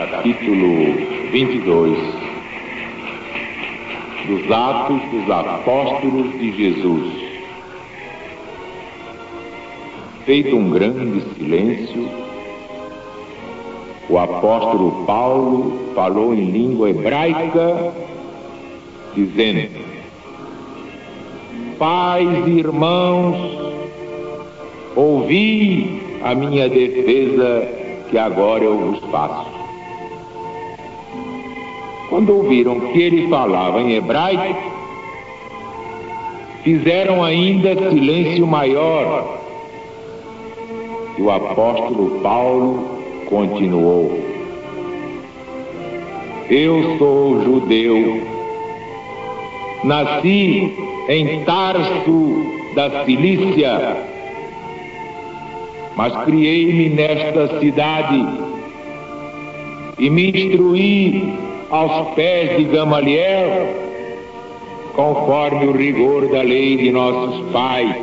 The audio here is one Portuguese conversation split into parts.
capítulo 22 dos Atos dos Apóstolos de Jesus. Feito um grande silêncio, o apóstolo Paulo falou em língua hebraica, dizendo: Pais e irmãos, ouvi a minha defesa que agora eu vos faço. Quando ouviram que ele falava em hebraico, fizeram ainda silêncio maior. E o apóstolo Paulo continuou: Eu sou judeu, nasci em Tarso da Cilícia, mas criei-me nesta cidade e me instruí aos pés de Gamaliel, conforme o rigor da lei de nossos pais,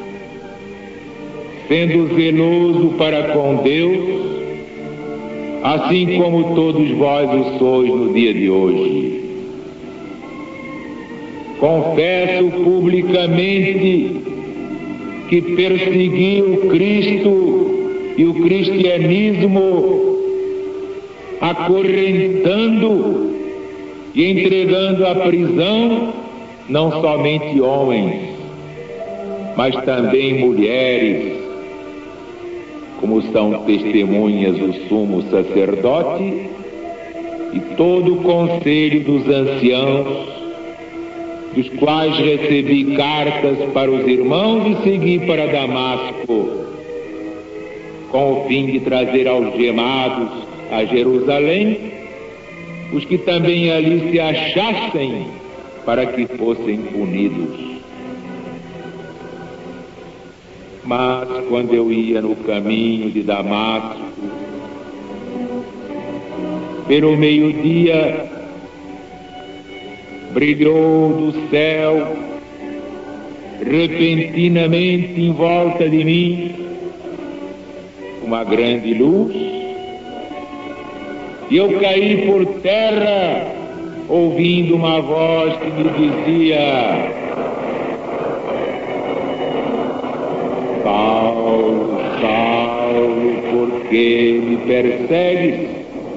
sendo zeloso para com Deus, assim como todos vós o sois no dia de hoje. Confesso publicamente que persegui o Cristo e o cristianismo, acorrentando e entregando à prisão não somente homens, mas também mulheres, como são testemunhas o sumo sacerdote e todo o conselho dos anciãos, dos quais recebi cartas para os irmãos e segui para Damasco, com o fim de trazer algemados a Jerusalém os que também ali se achassem, para que fossem punidos. Mas quando eu ia no caminho de Damasco, pelo meio-dia, brilhou do céu repentinamente em volta de mim uma grande luz, e eu caí por terra ouvindo uma voz que me dizia: Saulo, Saulo, por que me persegues?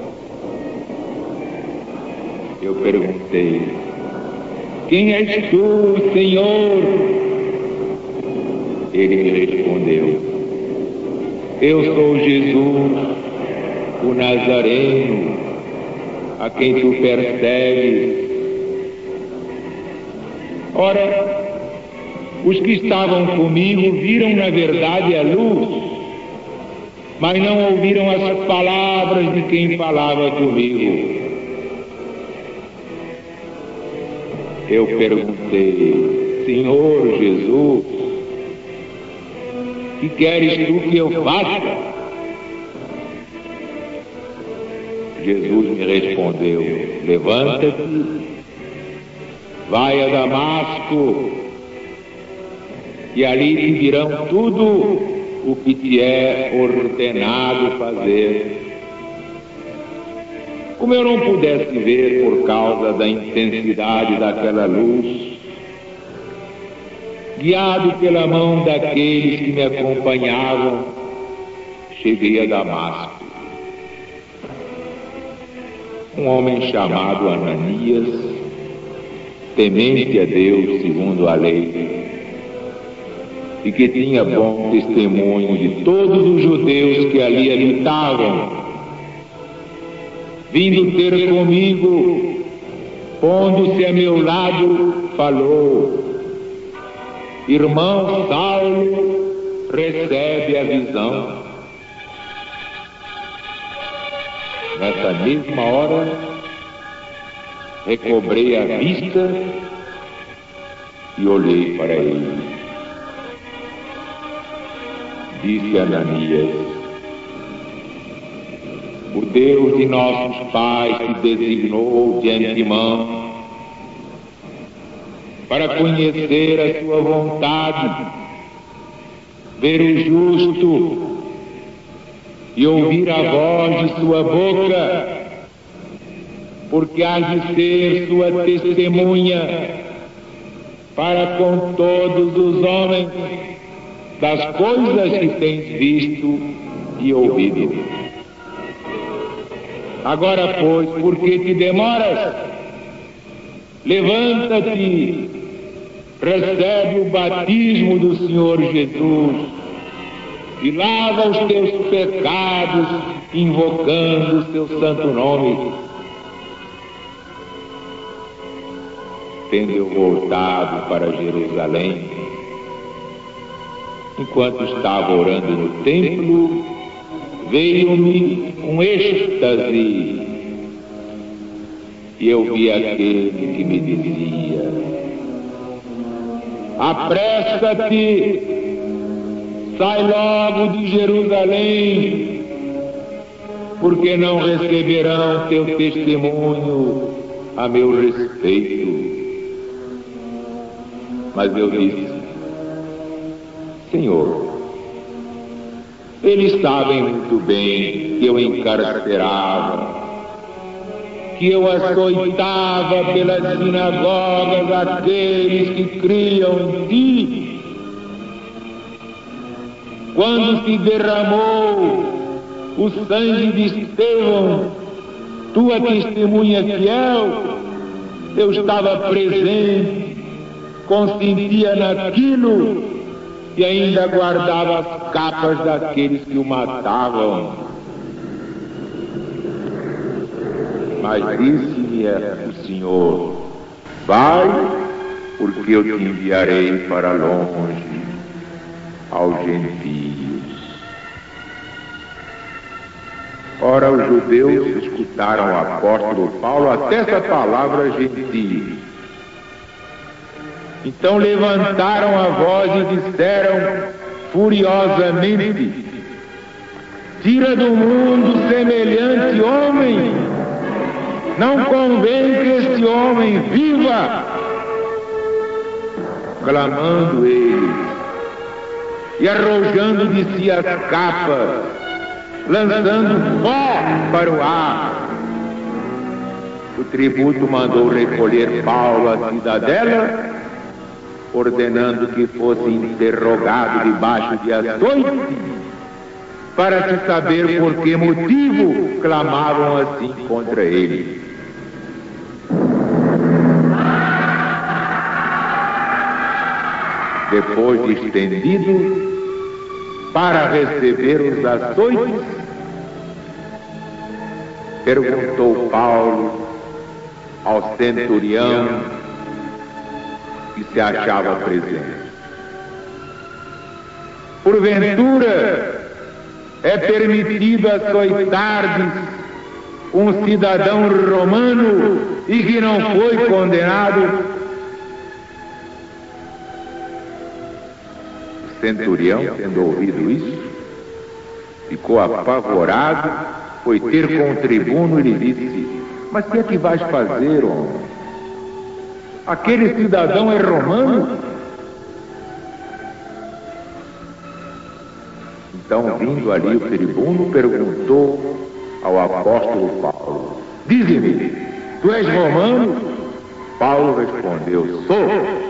Eu perguntei: Quem és tu, Senhor? Ele me respondeu: Eu sou Jesus, o Nazareno, a quem tu persegues. Ora, os que estavam comigo viram na verdade a luz, mas não ouviram as palavras de quem falava comigo. Eu perguntei: Senhor Jesus, que queres tu que eu faça? Jesus me respondeu: Levanta-te, vai a Damasco, e ali te dirão tudo o que te é ordenado fazer. Como eu não pudesse ver por causa da intensidade daquela luz, guiado pela mão daqueles que me acompanhavam, cheguei a Damasco. Um homem chamado Ananias, temente a Deus segundo a lei, e que tinha bom testemunho de todos os judeus que ali habitavam, vindo ter comigo, pondo-se a meu lado, falou: Irmão Saulo, recebe a visão. Nessa mesma hora, recobrei a vista e olhei para ele. Disse Ananias: O Deus de nossos pais te designou de antemão para conhecer a sua vontade, ver o justo e ouvir a voz de sua boca porque hás de ser sua testemunha para com todos os homens das coisas que tens visto e ouvido. Agora, pois, por que te demoras? Levanta-te, recebe o batismo do Senhor Jesus e lava os teus pecados, invocando o seu santo nome. Tendo eu voltado para Jerusalém, enquanto estava orando no templo, veio-me um êxtase, e eu vi aquele que me dizia: apressa-te, sai logo de Jerusalém, porque não receberão teu testemunho a meu respeito. Mas eu disse: Senhor, eles sabem muito bem que eu encarcerava, que eu açoitava pelas sinagogas aqueles que criam em ti. Quando se derramou o sangue de Estevão, tua testemunha fiel, eu estava presente, consentia naquilo e ainda guardava as capas daqueles que o matavam. Mas disse-me o Senhor: vai, porque eu te enviarei para longe, aos gentios. Ora, os judeus escutaram o apóstolo Paulo até essa palavra gentio. Então levantaram a voz e disseram furiosamente: tira do mundo semelhante homem, não convém que este homem viva. Clamando eles e arrojando de si as capas, lançando pó para o ar, o tributo mandou recolher Paulo à cidadela, ordenando que fosse interrogado debaixo de açoite, para se saber por que motivo clamavam assim contra ele. Depois de estendido para receber os açoites, perguntou Paulo ao centurião que se achava presente: porventura é permitido açoitar um cidadão romano e que não foi condenado? O centurião, tendo ouvido isso, ficou apavorado, foi ter com o tribuno e lhe disse: mas o que é que vais fazer, homem? Aquele cidadão é romano? Então, vindo ali o tribuno, perguntou ao apóstolo Paulo: dize-me, tu és romano? Paulo respondeu: sou.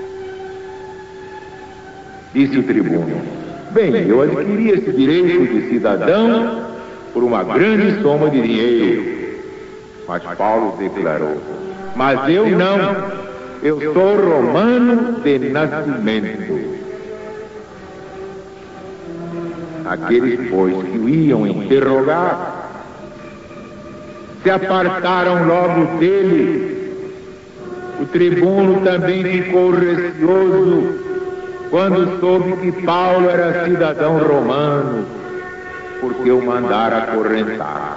Disse o tribuno: bem, eu adquiri esse direito de cidadão por uma grande soma de dinheiro. Mas Paulo declarou: mas eu não, eu sou romano de nascimento. Aqueles, pois, que o iam interrogar, se apartaram logo dele. O tribuno também ficou receoso quando soube que Paulo era cidadão romano, porque o mandara acorrentar.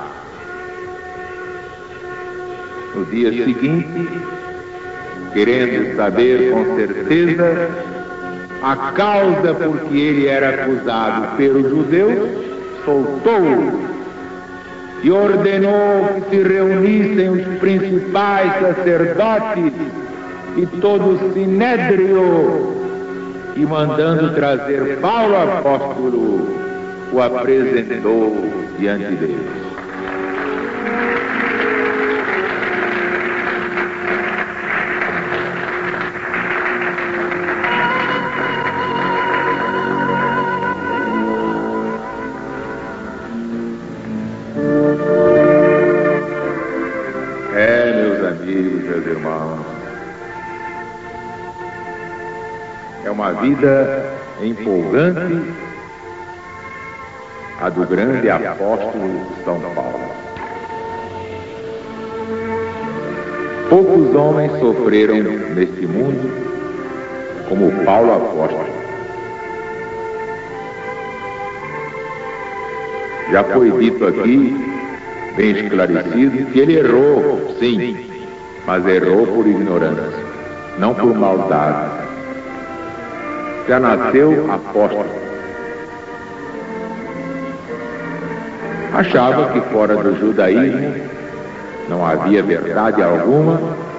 No dia seguinte, querendo saber com certeza a causa por que ele era acusado pelos judeus, soltou-o e ordenou que se reunissem os principais sacerdotes e todo o sinédrio, e mandando trazer Paulo apóstolo, o apresentou diante deles. uma vida empolgante, a do grande apóstolo São Paulo. Poucos homens sofreram neste mundo como Paulo apóstolo. Já foi dito aqui, bem esclarecido, que ele errou, sim, mas errou por ignorância, não por maldade. Já nasceu apóstolo. Achava que fora do judaísmo não havia verdade alguma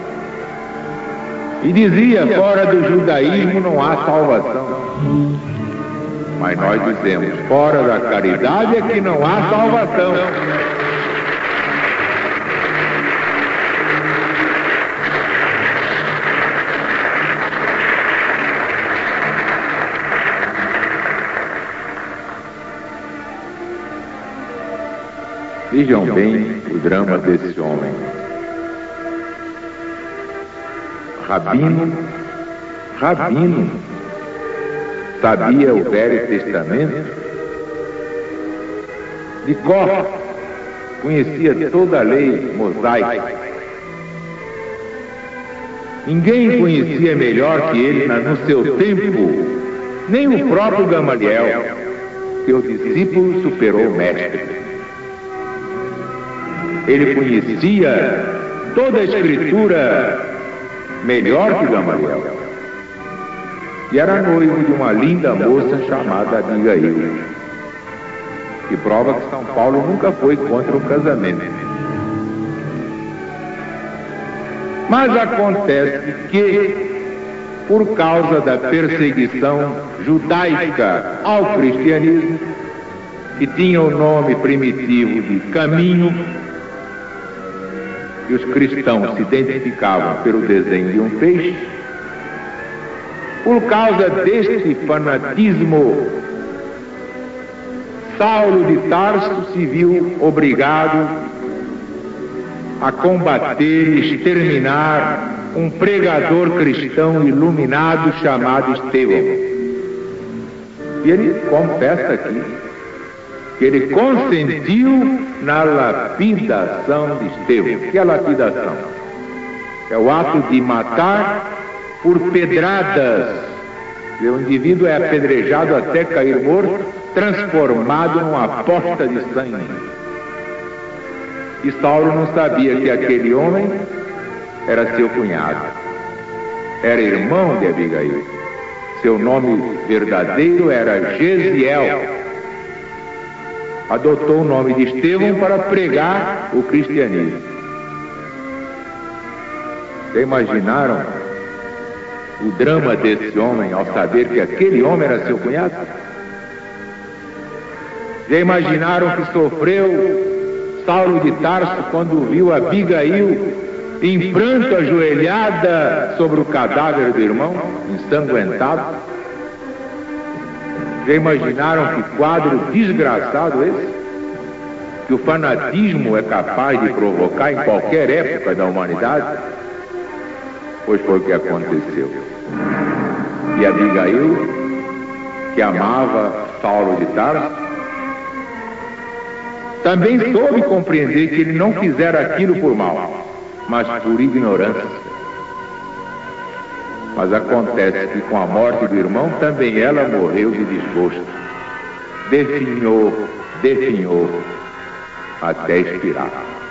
e dizia, fora do judaísmo não há salvação. Mas nós dizemos, fora da caridade é que não há salvação. Vejam bem o drama desse homem. Rabino, sabia o Velho Testamento de cor, conhecia toda a lei mosaica. Ninguém conhecia melhor que ele no seu tempo, nem o próprio Gamaliel, seu discípulo superou o mestre. Ele conhecia toda a Escritura melhor que Gamaliel. E era noivo de uma linda moça chamada Abigail, que prova que São Paulo nunca foi contra o casamento. Mas acontece que, por causa da perseguição judaica ao cristianismo, que tinha o nome primitivo de caminho, e os cristãos se identificavam pelo desenho de um peixe, por causa deste fanatismo, Saulo de Tarso se viu obrigado a combater e exterminar um pregador cristão iluminado chamado Estevão. E ele confessa aqui que ele consentiu na lapidação de Estevão. O que é a lapidação? É o ato de matar por pedradas. O indivíduo é apedrejado até cair morto, transformado numa poça de sangue. E Saulo não sabia que aquele homem era seu cunhado, era irmão de Abigail. Seu nome verdadeiro era Gesiel. Adotou o nome de Estevão para pregar o cristianismo. Já imaginaram o drama desse homem ao saber que aquele homem era seu cunhado? Já imaginaram que sofreu Saulo de Tarso quando viu Abigail em pranto ajoelhada sobre o cadáver do irmão, ensanguentado? Já imaginaram que quadro desgraçado esse? Que o fanatismo é capaz de provocar em qualquer época da humanidade? Pois foi o que aconteceu. E Abigail, que amava Saulo de Tarso, também soube compreender que ele não fizera aquilo por mal, mas por ignorância. Mas acontece que com a morte do irmão também ela morreu de desgosto. Definhou, até expirar.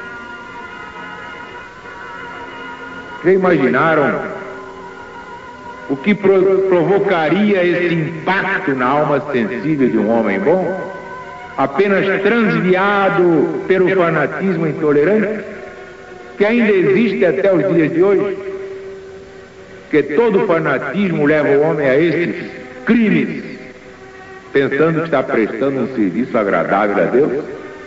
Já imaginaram o que provocaria esse impacto na alma sensível de um homem bom, apenas transviado pelo fanatismo intolerante, que ainda existe até os dias de hoje? Porque todo fanatismo leva o homem a esses crimes, pensando que está prestando um serviço agradável a Deus.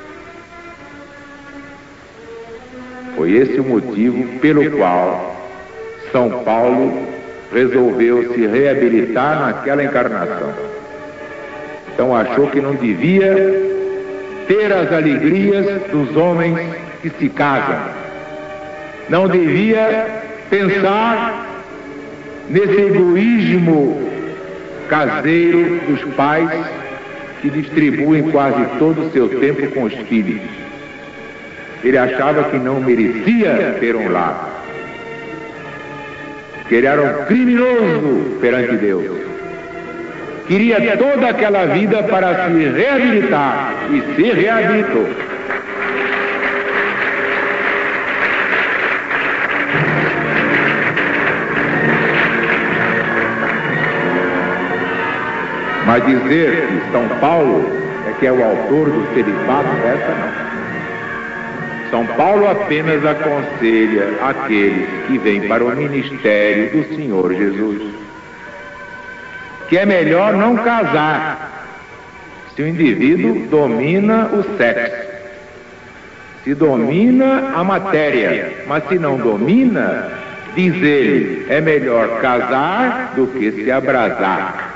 Foi esse o motivo pelo qual São Paulo resolveu se reabilitar naquela encarnação. Então achou que não devia ter as alegrias dos homens que se casam. Não devia pensar nesse egoísmo caseiro dos pais que distribuem quase todo o seu tempo com os filhos. Ele achava que não merecia ter um lar, que ele era um criminoso perante Deus. Queria toda aquela vida para se reabilitar e se reabilitou. Mas dizer que São Paulo é que é o autor do celibato, essa não. São Paulo apenas aconselha aqueles que vêm para o ministério do Senhor Jesus que é melhor não casar se o indivíduo domina o sexo, se domina a matéria, mas se não domina, diz ele, é melhor casar do que se abrasar.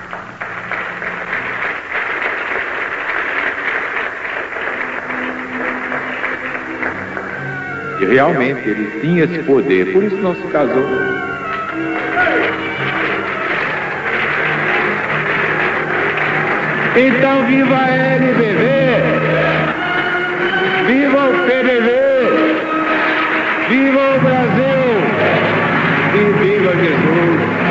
E realmente ele tinha esse poder, por isso não se casou. Então viva a LBV, viva o PDV, viva o Brasil e viva Jesus.